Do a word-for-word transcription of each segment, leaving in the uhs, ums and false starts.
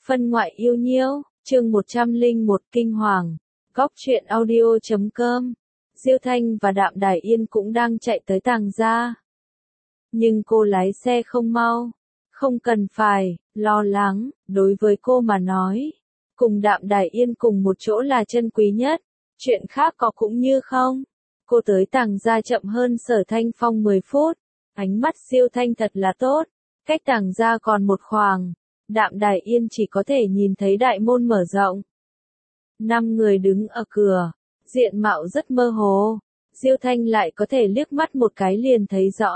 Phân ngoại yêu nhiêu, chương một trăm lẻ một kinh hoàng. Góc truyện audio chấm com. Diêu Thanh và Đạm Đài Yên cũng đang chạy tới Tàng gia. Nhưng cô lái xe không mau. Không cần phải lo lắng, đối với cô mà nói. Cùng Đạm Đài Yên cùng một chỗ là chân quý nhất. Chuyện khác có cũng như không. Cô tới Tàng gia chậm hơn Sở Thanh Phong mười phút. Ánh mắt Diêu Thanh thật là tốt. Cách Tàng gia còn một khoảng. Đạm Đài Yên chỉ có thể nhìn thấy đại môn mở rộng. Năm người đứng ở cửa, diện mạo rất mơ hồ, Diêu Thanh lại có thể liếc mắt một cái liền thấy rõ.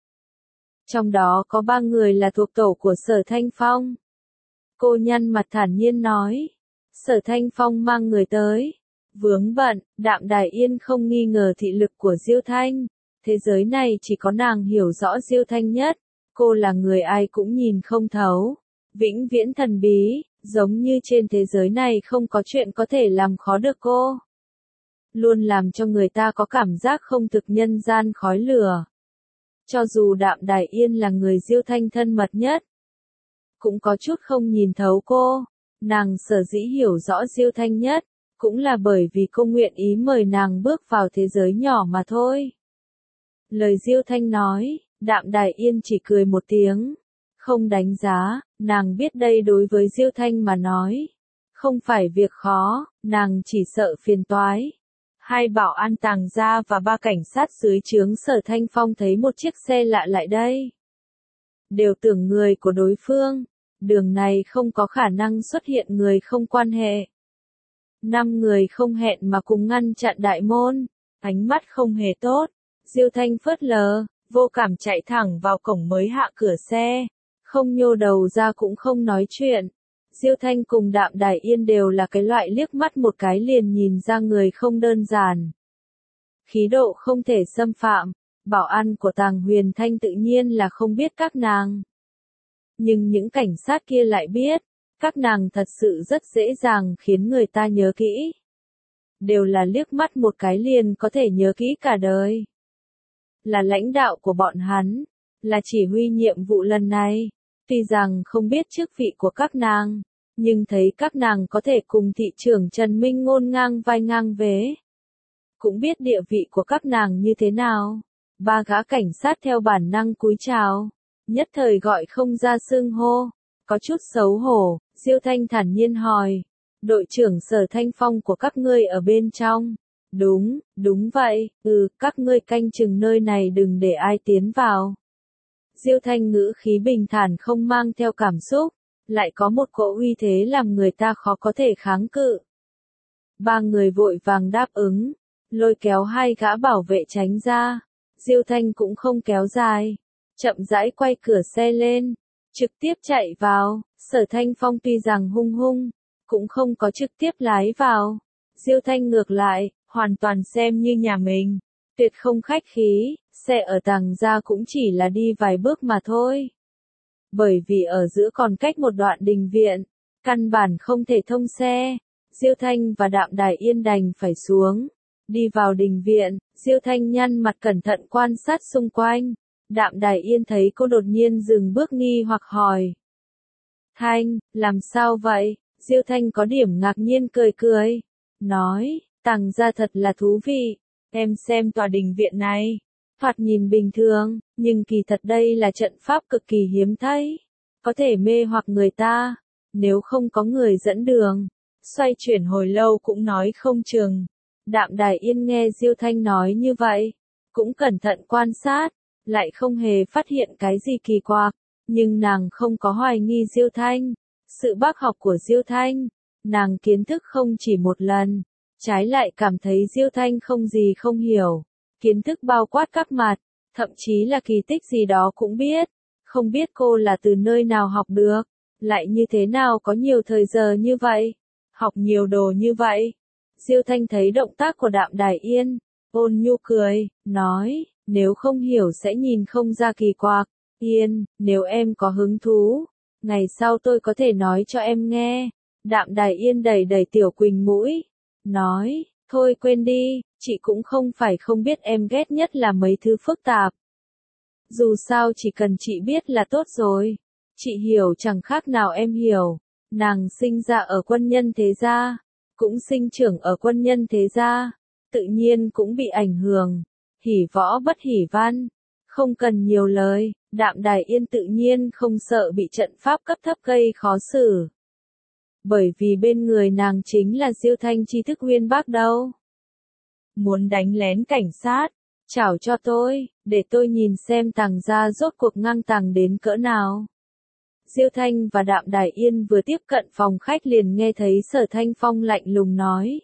Trong đó có ba người là thuộc tổ của Sở Thanh Phong. Cô nhăn mặt thản nhiên nói, Sở Thanh Phong mang người tới. Vướng bận, Đạm Đài Yên không nghi ngờ thị lực của Diêu Thanh. Thế giới này chỉ có nàng hiểu rõ Diêu Thanh nhất. Cô là người ai cũng nhìn không thấu. Vĩnh viễn thần bí, giống như trên thế giới này không có chuyện có thể làm khó được cô. Luôn làm cho người ta có cảm giác không thực nhân gian khói lửa. Cho dù Đạm Đài Yên là người Diêu Thanh thân mật nhất, cũng có chút không nhìn thấu cô. Nàng sở dĩ hiểu rõ Diêu Thanh nhất, cũng là bởi vì cô nguyện ý mời nàng bước vào thế giới nhỏ mà thôi. Lời Diêu Thanh nói, Đạm Đài Yên chỉ cười một tiếng. Không đánh giá, nàng biết đây đối với Diêu Thanh mà nói. Không phải việc khó, nàng chỉ sợ phiền toái. Hai bảo an Tàng gia và ba cảnh sát dưới trướng Sở Thanh Phong thấy một chiếc xe lạ lại đây. Đều tưởng người của đối phương, đường này không có khả năng xuất hiện người không quan hệ. Năm người không hẹn mà cùng ngăn chặn đại môn, ánh mắt không hề tốt. Diêu Thanh phớt lờ, vô cảm chạy thẳng vào cổng mới hạ cửa xe. Không nhô đầu ra cũng không nói chuyện. Diêu Thanh cùng Đạm Đài Yên đều là cái loại liếc mắt một cái liền nhìn ra người không đơn giản. Khí độ không thể xâm phạm, bảo an của Tàng Huyền Thanh tự nhiên là không biết các nàng. Nhưng những cảnh sát kia lại biết, các nàng thật sự rất dễ dàng khiến người ta nhớ kỹ. Đều là liếc mắt một cái liền có thể nhớ kỹ cả đời. Là lãnh đạo của bọn hắn, là chỉ huy nhiệm vụ lần này. Tuy rằng không biết chức vị của các nàng, nhưng thấy các nàng có thể cùng thị trưởng Trần Minh Ngôn ngang vai ngang vế. Cũng biết địa vị của các nàng như thế nào. Ba gã cảnh sát theo bản năng cúi chào, nhất thời gọi không ra xưng hô, có chút xấu hổ. Diêu Thanh thản nhiên hỏi, đội trưởng Sở Thanh Phong của các ngươi ở bên trong. Đúng, đúng vậy, ừ, các ngươi canh chừng nơi này đừng để ai tiến vào. Diêu Thanh ngữ khí bình thản không mang theo cảm xúc, lại có một cỗ uy thế làm người ta khó có thể kháng cự. Ba người vội vàng đáp ứng, lôi kéo hai gã bảo vệ tránh ra. Diêu Thanh cũng không kéo dài, chậm rãi quay cửa xe lên, trực tiếp chạy vào. Sở Thanh Phong tuy rằng hung hung, cũng không có trực tiếp lái vào. Diêu Thanh ngược lại, hoàn toàn xem như nhà mình, tuyệt không khách khí. Xe ở Tàng gia cũng chỉ là đi vài bước mà thôi. Bởi vì ở giữa còn cách một đoạn đình viện, căn bản không thể thông xe. Diêu Thanh và Đạm Đài Yên đành phải xuống. Đi vào đình viện, Diêu Thanh nhăn mặt cẩn thận quan sát xung quanh. Đạm Đài Yên thấy cô đột nhiên dừng bước nghi hoặc hỏi. Thanh, làm sao vậy? Diêu Thanh có điểm ngạc nhiên cười cười. Nói, Tàng gia thật là thú vị. Em xem tòa đình viện này. Thoạt nhìn bình thường, nhưng kỳ thật đây là trận pháp cực kỳ hiếm thấy. Có thể mê hoặc người ta, nếu không có người dẫn đường. Xoay chuyển hồi lâu cũng nói không chừng. Đạm Đài Yên nghe Diêu Thanh nói như vậy, cũng cẩn thận quan sát, lại không hề phát hiện cái gì kỳ quặc. Nhưng nàng không có hoài nghi Diêu Thanh. Sự bác học của Diêu Thanh, nàng kiến thức không chỉ một lần. Trái lại cảm thấy Diêu Thanh không gì không hiểu. Kiến thức bao quát các mặt, thậm chí là kỳ tích gì đó cũng biết. Không biết cô là từ nơi nào học được, lại như thế nào có nhiều thời giờ như vậy, học nhiều đồ như vậy. Diêu Thanh thấy động tác của Đạm Đài Yên, ôn nhu cười, nói, nếu không hiểu sẽ nhìn không ra kỳ quặc. Yên, nếu em có hứng thú, ngày sau tôi có thể nói cho em nghe. Đạm Đài Yên đẩy đẩy Tiểu Quỳnh mũi, nói, thôi quên đi, chị cũng không phải không biết em ghét nhất là mấy thứ phức tạp. Dù sao chỉ cần chị biết là tốt rồi. Chị hiểu chẳng khác nào em hiểu. Nàng sinh ra ở quân nhân thế gia, cũng sinh trưởng ở quân nhân thế gia, tự nhiên cũng bị ảnh hưởng. Hỉ võ bất hỉ văn, không cần nhiều lời, Đạm Đài Yên tự nhiên không sợ bị trận pháp cấp thấp gây khó xử. Bởi vì bên người nàng chính là Diêu Thanh tri thức uyên bác đâu. Muốn đánh lén cảnh sát, chào cho tôi, để tôi nhìn xem Tàng gia rốt cuộc ngang tàng đến cỡ nào. Diêu Thanh và Đạm Đài Yên vừa tiếp cận phòng khách liền nghe thấy Sở Thanh Phong lạnh lùng nói.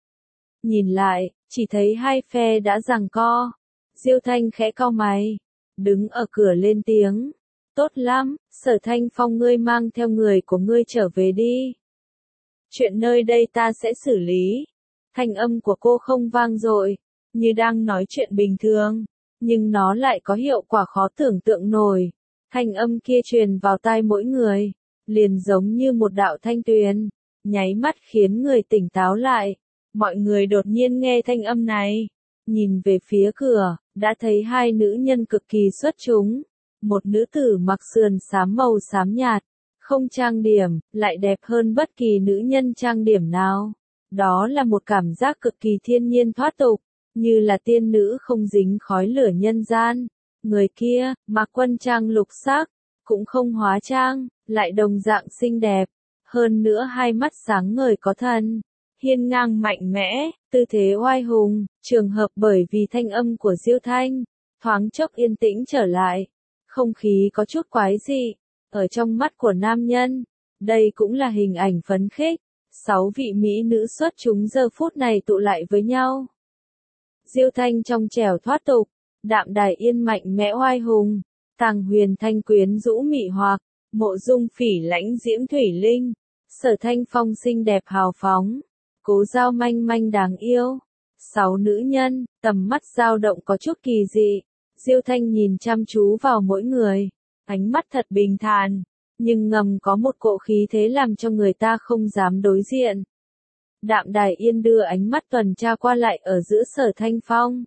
Nhìn lại, chỉ thấy hai phe đã giằng co. Diêu Thanh khẽ cau mày, đứng ở cửa lên tiếng. Tốt lắm, Sở Thanh Phong ngươi mang theo người của ngươi trở về đi. Chuyện nơi đây ta sẽ xử lý. Thanh âm của cô không vang dội, như đang nói chuyện bình thường, nhưng nó lại có hiệu quả khó tưởng tượng nổi. Thanh âm kia truyền vào tai mỗi người, liền giống như một đạo thanh tuyền, nháy mắt khiến người tỉnh táo lại. Mọi người đột nhiên nghe thanh âm này, nhìn về phía cửa, đã thấy hai nữ nhân cực kỳ xuất chúng. Một nữ tử mặc sườn xám màu xám nhạt, không trang điểm, lại đẹp hơn bất kỳ nữ nhân trang điểm nào. Đó là một cảm giác cực kỳ thiên nhiên thoát tục, như là tiên nữ không dính khói lửa nhân gian. Người kia, mặc quân trang lục sắc, cũng không hóa trang, lại đồng dạng xinh đẹp. Hơn nữa hai mắt sáng ngời có thần, hiên ngang mạnh mẽ, tư thế oai hùng. Trường hợp bởi vì thanh âm của Diêu Thanh, thoáng chốc yên tĩnh trở lại. Không khí có chút quái dị, ở trong mắt của nam nhân. Đây cũng là hình ảnh phấn khích. Sáu vị mỹ nữ xuất chúng giờ phút này tụ lại với nhau. Diêu Thanh trong trẻo thoát tục, Đạm Đài Yên mạnh mẽ oai hùng, Tàng Huyền Thanh quyến rũ mị hoặc, Mộ Dung Phỉ lãnh diễm thủy linh, Sở Thanh Phong xinh đẹp hào phóng, Cố Giao manh manh đáng yêu. Sáu nữ nhân, tầm mắt dao động có chút kỳ dị. Diêu Thanh nhìn chăm chú vào mỗi người, ánh mắt thật bình thản, nhưng ngầm có một cỗ khí thế làm cho người ta không dám đối diện. Đạm Đài Yên đưa ánh mắt tuần tra qua lại ở giữa Sở Thanh Phong,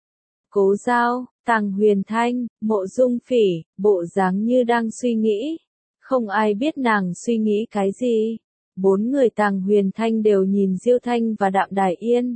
Cố Giao, Tàng Huyền Thanh, Mộ Dung Phỉ, bộ dáng như đang suy nghĩ. Không ai biết nàng suy nghĩ cái gì. Bốn người Tàng Huyền Thanh đều nhìn Diêu Thanh và Đạm Đài Yên.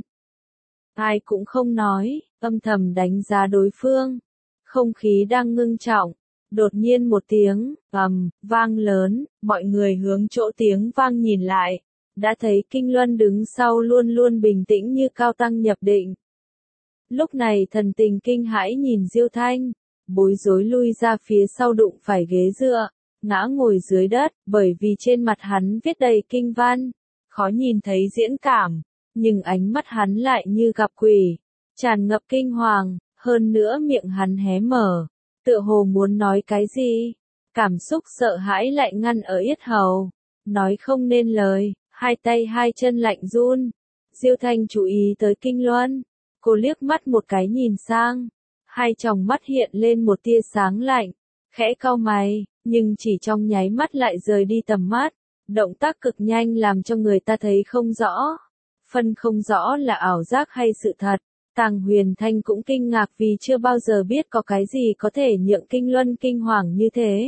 Ai cũng không nói, âm thầm đánh giá đối phương. Không khí đang ngưng trọng. Đột nhiên một tiếng, ầm, vang lớn, mọi người hướng chỗ tiếng vang nhìn lại. Đã thấy Kinh Luân đứng sau luôn luôn bình tĩnh như cao tăng nhập định. Lúc này thần tình kinh hãi nhìn Diêu Thanh, bối rối lui ra phía sau đụng phải ghế dựa, ngã ngồi dưới đất, bởi vì trên mặt hắn viết đầy kinh văn, khó nhìn thấy diễn cảm, nhưng ánh mắt hắn lại như gặp quỷ, tràn ngập kinh hoàng, hơn nữa miệng hắn hé mở, tựa hồ muốn nói cái gì, cảm xúc sợ hãi lại ngăn ở yết hầu, nói không nên lời, hai tay hai chân lạnh run. Diêu Thanh chú ý tới Kinh Luân. Cô liếc mắt một cái nhìn sang, hai tròng mắt hiện lên một tia sáng lạnh, khẽ cau mày, nhưng chỉ trong nháy mắt lại rời đi tầm mắt, động tác cực nhanh làm cho người ta thấy không rõ, phân không rõ là ảo giác hay sự thật. Tàng Huyền Thanh cũng kinh ngạc vì chưa bao giờ biết có cái gì có thể nhượng Kinh Luân kinh hoàng như thế.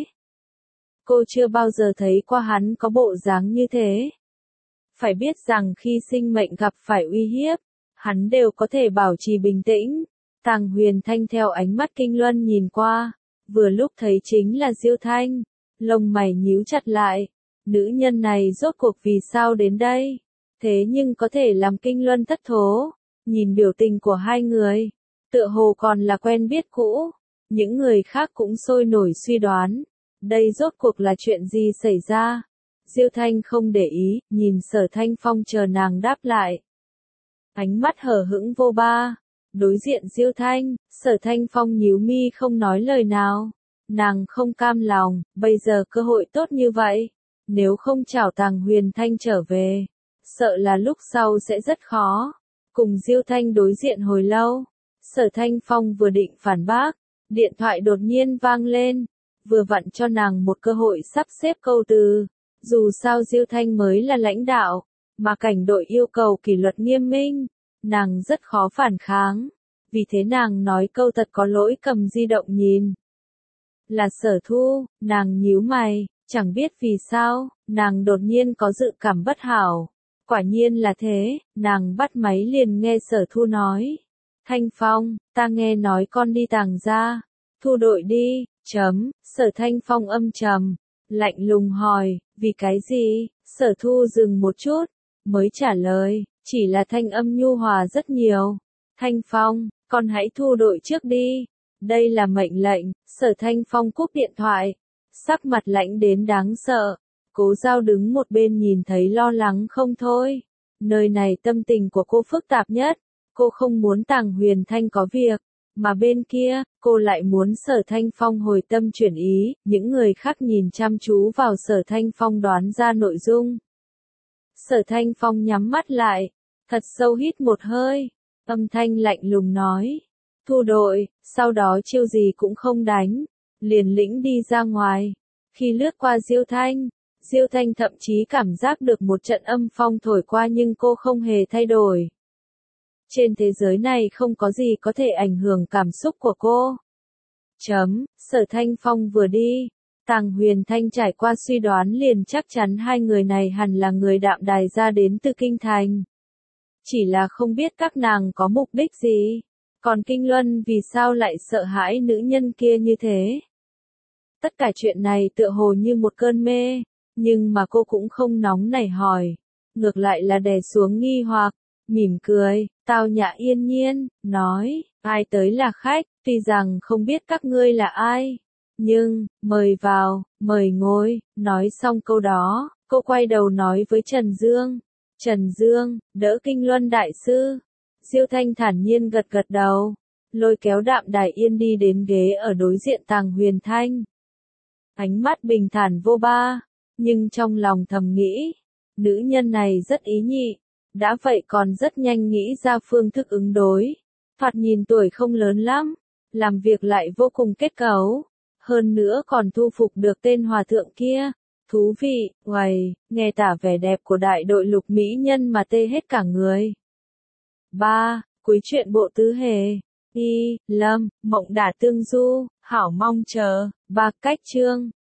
Cô chưa bao giờ thấy qua hắn có bộ dáng như thế. Phải biết rằng khi sinh mệnh gặp phải uy hiếp, hắn đều có thể bảo trì bình tĩnh. Tàng Huyền Thanh theo ánh mắt Kinh Luân nhìn qua, vừa lúc thấy chính là Diêu Thanh, lông mày nhíu chặt lại, nữ nhân này rốt cuộc vì sao đến đây, thế nhưng có thể làm Kinh Luân thất thố, nhìn biểu tình của hai người, tựa hồ còn là quen biết cũ, những người khác cũng sôi nổi suy đoán, đây rốt cuộc là chuyện gì xảy ra. Diêu Thanh không để ý, nhìn Sở Thanh Phong chờ nàng đáp lại. Ánh mắt hờ hững vô ba, đối diện Diêu Thanh, Sở Thanh Phong nhíu mi không nói lời nào. Nàng không cam lòng, bây giờ cơ hội tốt như vậy, nếu không chào Tàng Huyền Thanh trở về, sợ là lúc sau sẽ rất khó. Cùng Diêu Thanh đối diện hồi lâu, Sở Thanh Phong vừa định phản bác, điện thoại đột nhiên vang lên, vừa vặn cho nàng một cơ hội sắp xếp câu từ. Dù sao Diêu Thanh mới là lãnh đạo, mà cảnh đội yêu cầu kỷ luật nghiêm minh, nàng rất khó phản kháng, vì thế nàng nói câu thật có lỗi cầm di động nhìn. Là Sở Thu, nàng nhíu mày, Chẳng biết vì sao, nàng đột nhiên có dự cảm bất hảo. Quả nhiên là thế, nàng bắt máy liền nghe Sở Thu nói. Thanh Phong, ta nghe nói con đi Tàng gia. Thu đội đi, chấm, Sở Thanh Phong âm trầm, lạnh lùng hỏi, vì cái gì? Sở Thu dừng một chút, mới trả lời, chỉ là thanh âm nhu hòa rất nhiều. Thanh Phong, con hãy thu đội trước đi. Đây là mệnh lệnh. Sở Thanh Phong cúp điện thoại, sắc mặt lạnh đến đáng sợ. Cố Giao đứng một bên nhìn thấy lo lắng không thôi. Nơi này tâm tình của cô phức tạp nhất. Cô không muốn Tàng Huyền Thanh có việc, mà bên kia, cô lại muốn Sở Thanh Phong hồi tâm chuyển ý. Những người khác nhìn chăm chú vào Sở Thanh Phong đoán ra nội dung. Sở Thanh Phong nhắm mắt lại, thật sâu hít một hơi, âm thanh lạnh lùng nói. Thu đội, sau đó chiêu gì cũng không đánh, liền lĩnh đi ra ngoài. Khi lướt qua Diêu Thanh, Diêu Thanh thậm chí cảm giác được một trận âm phong thổi qua nhưng cô không hề thay đổi. Trên thế giới này không có gì có thể ảnh hưởng cảm xúc của cô. Chấm, Sở Thanh Phong vừa đi, Tàng Huyền Thanh trải qua suy đoán liền chắc chắn hai người này hẳn là người Đạm Đài ra đến từ Kinh Thành. Chỉ là không biết các nàng có mục đích gì. Còn Kinh Luân vì sao lại sợ hãi nữ nhân kia như thế? Tất cả chuyện này tựa hồ như một cơn mê, nhưng mà cô cũng không nóng nảy hỏi. Ngược lại là đè xuống nghi hoặc, mỉm cười, tao nhã yên nhiên, nói, ai tới là khách, tuy rằng không biết các ngươi là ai. Nhưng, mời vào, mời ngồi, nói xong câu đó, cô quay đầu nói với Trần Dương. Trần Dương, đỡ Kinh Luân đại sư. Diêu Thanh thản nhiên gật gật đầu, lôi kéo Đạm Đài Yên đi đến ghế ở đối diện Tàng Huyền Thanh. Ánh mắt bình thản vô ba, nhưng trong lòng thầm nghĩ, nữ nhân này rất ý nhị, đã vậy còn rất nhanh nghĩ ra phương thức ứng đối. Thoạt nhìn tuổi không lớn lắm, làm việc lại vô cùng kết cấu, hơn nữa còn thu phục được tên hòa thượng kia. Thú vị, uầy, nghe tả vẻ đẹp của đại đội lục mỹ nhân mà tê hết cả người. ba. Cuối truyện bộ tứ hề. Y, Lâm, Mộng Đả Tương Du, Hảo mong chờ. Ba. Cách chương.